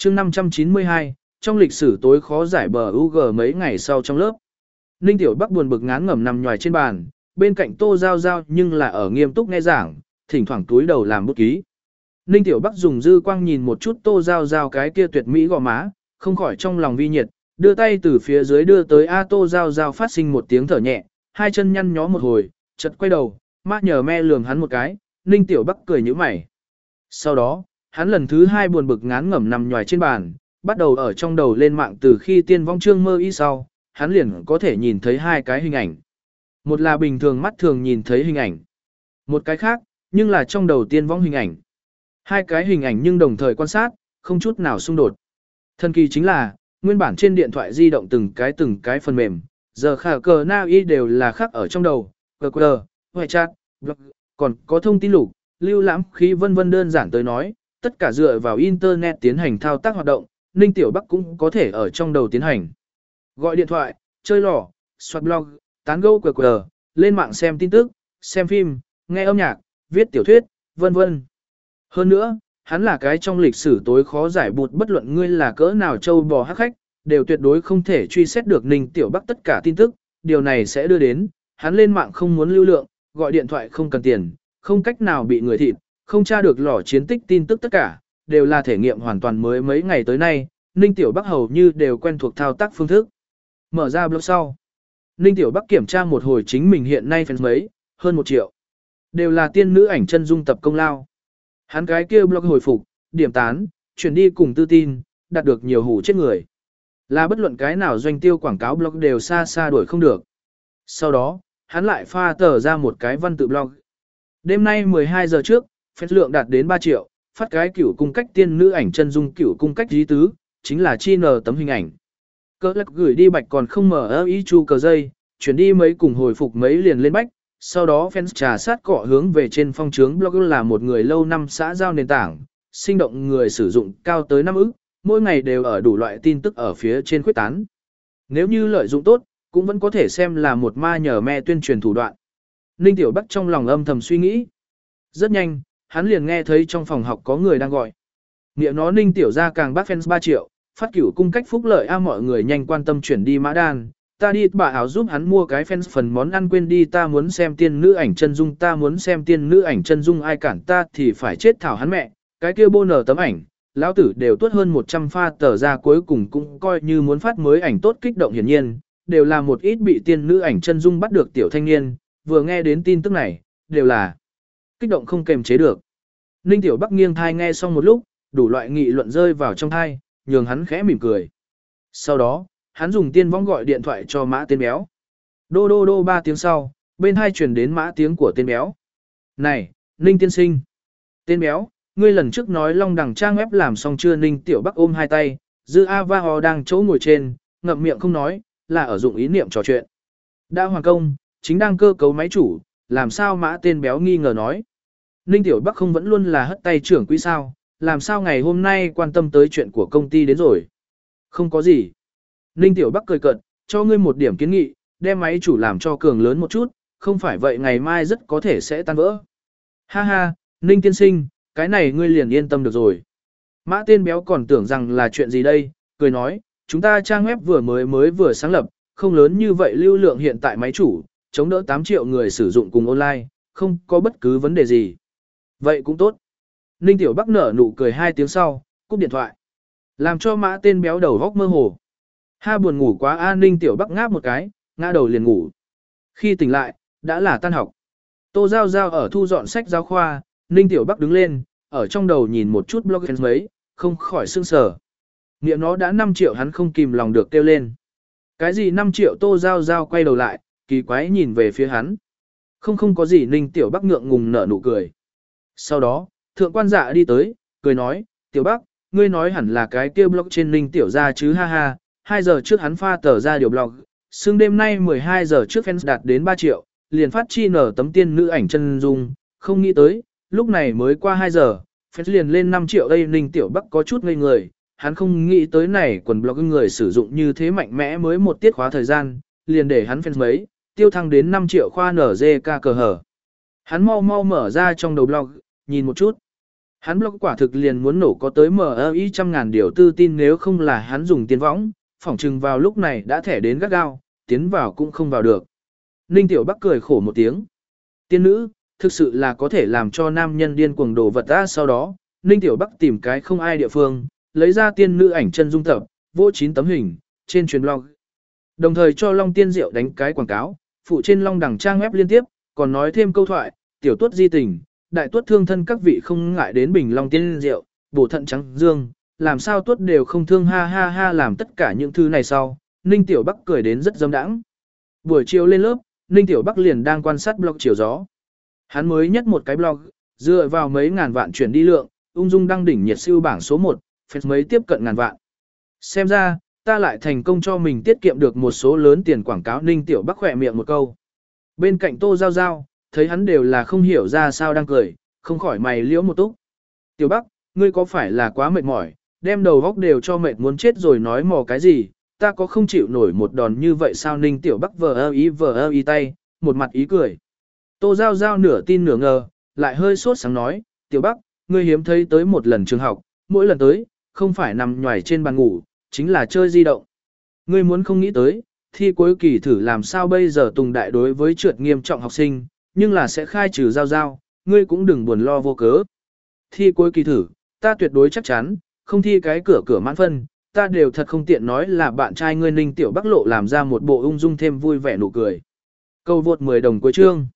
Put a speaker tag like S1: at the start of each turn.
S1: chương 592, trong lịch sử tối khó giải bờ UG mấy ngày sau trong lớp. Ninh Tiểu Bắc buồn bực ngán ngẩm nằm nhòi trên bàn, bên cạnh Tô Giao Giao nhưng là ở nghiêm túc nghe giảng, thỉnh thoảng túi đầu làm bút ký. Ninh Tiểu Bắc dùng dư quang nhìn một chút Tô Giao Giao cái kia tuyệt mỹ gò má, không khỏi trong lòng vi nhiệt, đưa tay từ phía dưới đưa tới Tô Giao Giao phát sinh một tiếng thở nhẹ, hai chân nhăn nhó một hồi, chợt quay đầu, mắt nhờ me lườm hắn một cái, Ninh Tiểu Bắc cười nhíu mày. Sau đó, hắn lần thứ hai buồn bực ngán ngẩm nằm nhòi trên bàn, bắt đầu ở trong đầu lên mạng từ khi tiên vong trương mơ y sau, hắn liền có thể nhìn thấy hai cái hình ảnh. Một là bình thường mắt thường nhìn thấy hình ảnh. Một cái khác, nhưng là trong đầu tiên vong hình ảnh. Hai cái hình ảnh nhưng đồng thời quan sát, không chút nào xung đột. Thần kỳ chính là, nguyên bản trên điện thoại di động từng cái phần mềm, giờ khả cờ na y đều là khắc ở trong đầu, QR, ngoại chat, blog, còn có thông tin lục, lưu lãm khí vân vân đơn giản tới nói, tất cả dựa vào Internet tiến hành thao tác hoạt động, Ninh Tiểu Bắc cũng có thể ở trong đầu tiến hành. Gọi điện thoại, chơi lò, soát blog, tán gẫu QR, lên mạng xem tin tức, xem phim, nghe âm nhạc, viết tiểu thuyết, vân vân. Hơn nữa, hắn là cái trong lịch sử tối khó giải bụt bất luận ngươi là cỡ nào châu bò hắc khách, đều tuyệt đối không thể truy xét được Ninh Tiểu Bắc tất cả tin tức, điều này sẽ đưa đến, hắn lên mạng không muốn lưu lượng, gọi điện thoại không cần tiền, không cách nào bị người thịt, không tra được lò chiến tích tin tức tất cả, đều là thể nghiệm hoàn toàn mới mấy ngày tới nay, Ninh Tiểu Bắc hầu như đều quen thuộc thao tác phương thức. Mở ra blog sau, Ninh Tiểu Bắc kiểm tra một hồi chính mình hiện nay fans mấy, hơn 1 triệu. Đều là tiên nữ ảnh chân dung tập công lao. Hắn cái kia blog hồi phục, điểm tán, chuyển đi cùng tư tin, đạt được nhiều hủ chết người. Là bất luận cái nào doanh tiêu quảng cáo blog đều xa xa đuổi không được. Sau đó, hắn lại pha tờ ra một cái văn tự blog. Đêm nay 12 giờ trước, fans lượng đạt đến 3 triệu, phát cái cửu cung cách tiên nữ ảnh chân dung cửu cung cách dí tứ, chính là chi nờ tấm hình ảnh. Cỡ lắc gửi đi bạch còn không mở ý chu cờ dây, chuyển đi mấy cùng hồi phục mấy liền lên bách, sau đó fans trà sát cọ hướng về trên phong trướng blog là một người lâu năm xã giao nền tảng, sinh động người sử dụng cao tới 5 ức, mỗi ngày đều ở đủ loại tin tức ở phía trên khuyết tán. Nếu như lợi dụng tốt, cũng vẫn có thể xem là một ma nhờ me tuyên truyền thủ đoạn. Ninh Tiểu Bắc trong lòng âm thầm suy nghĩ. Rất nhanh, hắn liền nghe thấy trong phòng học có người đang gọi. Miệng nó Ninh Tiểu ra càng bác fans 3 triệu, phát cửu cung cách phúc lợi mọi người nhanh quan tâm chuyển đi mã đan. Ta đi bà áo giúp hắn mua cái fans phần món ăn quên đi, ta muốn xem tiên nữ ảnh chân dung, ta muốn xem tiên nữ ảnh chân dung, ai cản ta thì phải chết thảo hắn mẹ, cái kia bô nở tấm ảnh, lão tử đều tuốt hơn 100 pha tờ ra cuối cùng cũng coi như muốn phát mới ảnh tốt kích động hiển nhiên, đều là một ít bị tiên nữ ảnh chân dung bắt được tiểu thanh niên, vừa nghe đến tin tức này, đều là kích động không kềm chế được. Ninh Tiểu Bắc nghiêng thai nghe xong một lúc, đủ loại nghị luận rơi vào trong thai, nhường hắn khẽ mỉm cười. Sau đó, hắn dùng tiên võng gọi điện thoại cho mã tên béo. Đô đô đô 3 tiếng sau, bên hai truyền đến mã tiếng của tên béo. Này, Ninh tiên sinh. Tên béo, ngươi lần trước nói Long Đằng trang web làm xong chưa? Ninh Tiểu Bắc ôm hai tay, Dư A Va Hò đang chỗ ngồi trên, ngậm miệng không nói, là ở dụng ý niệm trò chuyện. Đã hoàn công, chính đang cơ cấu máy chủ, làm sao mã tên béo nghi ngờ nói. Ninh Tiểu Bắc không vẫn luôn là hất tay trưởng quỹ sao, làm sao ngày hôm nay quan tâm tới chuyện của công ty đến rồi. Không có gì. Ninh Tiểu Bắc cười cợt, cho ngươi một điểm kiến nghị, đem máy chủ làm cho cường lớn một chút, không phải vậy ngày mai rất có thể sẽ tan vỡ. Ha ha, Ninh tiên sinh, cái này ngươi liền yên tâm được rồi. Mã tên béo còn tưởng rằng là chuyện gì đây, cười nói, chúng ta trang web vừa sáng lập, không lớn như vậy lưu lượng hiện tại máy chủ, chống đỡ 8 triệu người sử dụng cùng online, không có bất cứ vấn đề gì. Vậy cũng tốt. Ninh Tiểu Bắc nở nụ cười 2 tiếng sau, cúp điện thoại. Làm cho mã tên béo đầu góc mơ hồ. Ha buồn ngủ quá a. Ninh Tiểu Bắc ngáp một cái, ngã đầu liền ngủ. Khi tỉnh lại, đã là tan học. Tô Giao Giao ở thu dọn sách giáo khoa, Ninh Tiểu Bắc đứng lên, ở trong đầu nhìn một chút blog fans mấy, không khỏi sương sờ. Niệm nó đã 5 triệu hắn không kìm lòng được kêu lên. Cái gì 5 triệu? Tô Giao Giao quay đầu lại, kỳ quái nhìn về phía hắn. Không có gì. Ninh Tiểu Bắc ngượng ngùng nở nụ cười. Sau đó, thượng quan dạ đi tới, cười nói, Tiểu Bắc, ngươi nói hẳn là cái kia blog trên Ninh Tiểu ra chứ ha ha, 2 giờ trước hắn pha tờ ra điều blog, xương đêm nay 12 giờ trước fans đạt đến 3 triệu, liền phát chi nở tấm tiên nữ ảnh chân dung, không nghĩ tới, lúc này mới qua 2 giờ, fans liền lên 5 triệu đây. Ninh Tiểu Bắc có chút ngây người, hắn không nghĩ tới này quần blog người sử dụng như thế mạnh mẽ mới một tiết khóa thời gian, liền để hắn fans mấy, tiêu thăng đến 5 triệu khoa NGK cờ hở. Hắn mau mở ra trong đầu blog, nhìn một chút. Hắn blog quả thực liền muốn nổ có tới MI trăm ngàn điều tư tin, nếu không là hắn dùng tiền võng, phỏng chừng vào lúc này đã thẻ đến gắt gao, tiến vào cũng không vào được. Ninh Tiểu Bắc cười khổ một tiếng. Tiên nữ, thực sự là có thể làm cho nam nhân điên cuồng đổ vật ra. Sau đó, Ninh Tiểu Bắc tìm cái không ai địa phương, lấy ra tiên nữ ảnh chân dung tập, vỗ 9 tấm hình, trên truyền blog. Đồng thời cho Long Tiên Diệu đánh cái quảng cáo, phụ trên Long Đằng trang web liên tiếp, còn nói thêm câu thoại, tiểu tuất di tình, đại tuất thương thân các vị không ngại đến bình Long Tiên Diệu, bổ thận trắng dương, làm sao tuất đều không thương, ha ha ha. Làm tất cả những thứ này sau, Ninh Tiểu Bắc cười đến rất dâm đãng. Buổi chiều lên lớp, Ninh Tiểu Bắc liền đang quan sát blog chiều gió. Hắn mới nhất một cái blog, dựa vào mấy ngàn vạn chuyển đi lượng, ung dung đăng đỉnh nhiệt siêu bảng số 1, fans mấy tiếp cận ngàn vạn. Xem ra, ta lại thành công cho mình tiết kiệm được một số lớn tiền quảng cáo. Ninh Tiểu Bắc khỏe miệng một câu. Bên cạnh Tô Giao Giao, thấy hắn đều là không hiểu ra sao đang cười, không khỏi mày liễu một túc. Tiểu Bắc, ngươi có phải là quá mệt mỏi, đem đầu góc đều cho mệt muốn chết rồi nói mò cái gì, ta có không chịu nổi một đòn như vậy sao? Ninh Tiểu Bắc vờ ơ ý tay, một mặt ý cười. Tô Giao Giao nửa tin nửa ngờ, lại hơi sốt sáng nói, Tiểu Bắc, ngươi hiếm thấy tới một lần trường học, mỗi lần tới, không phải nằm nhoài trên bàn ngủ, chính là chơi di động. Ngươi muốn không nghĩ tới, thi cuối kỳ thử làm sao bây giờ? Tùng đại đối với trượt nghiêm trọng học sinh, nhưng là sẽ khai trừ Giao Giao, ngươi cũng đừng buồn lo vô cớ. Thi cuối kỳ thử, ta tuyệt đối chắc chắn, không thi cái cửa mãn phân, ta đều thật không tiện nói là bạn trai ngươi. Ninh Tiểu Bắc lộ làm ra một bộ ung dung thêm vui vẻ nụ cười. Câu vượt 10 đồng cuối chương.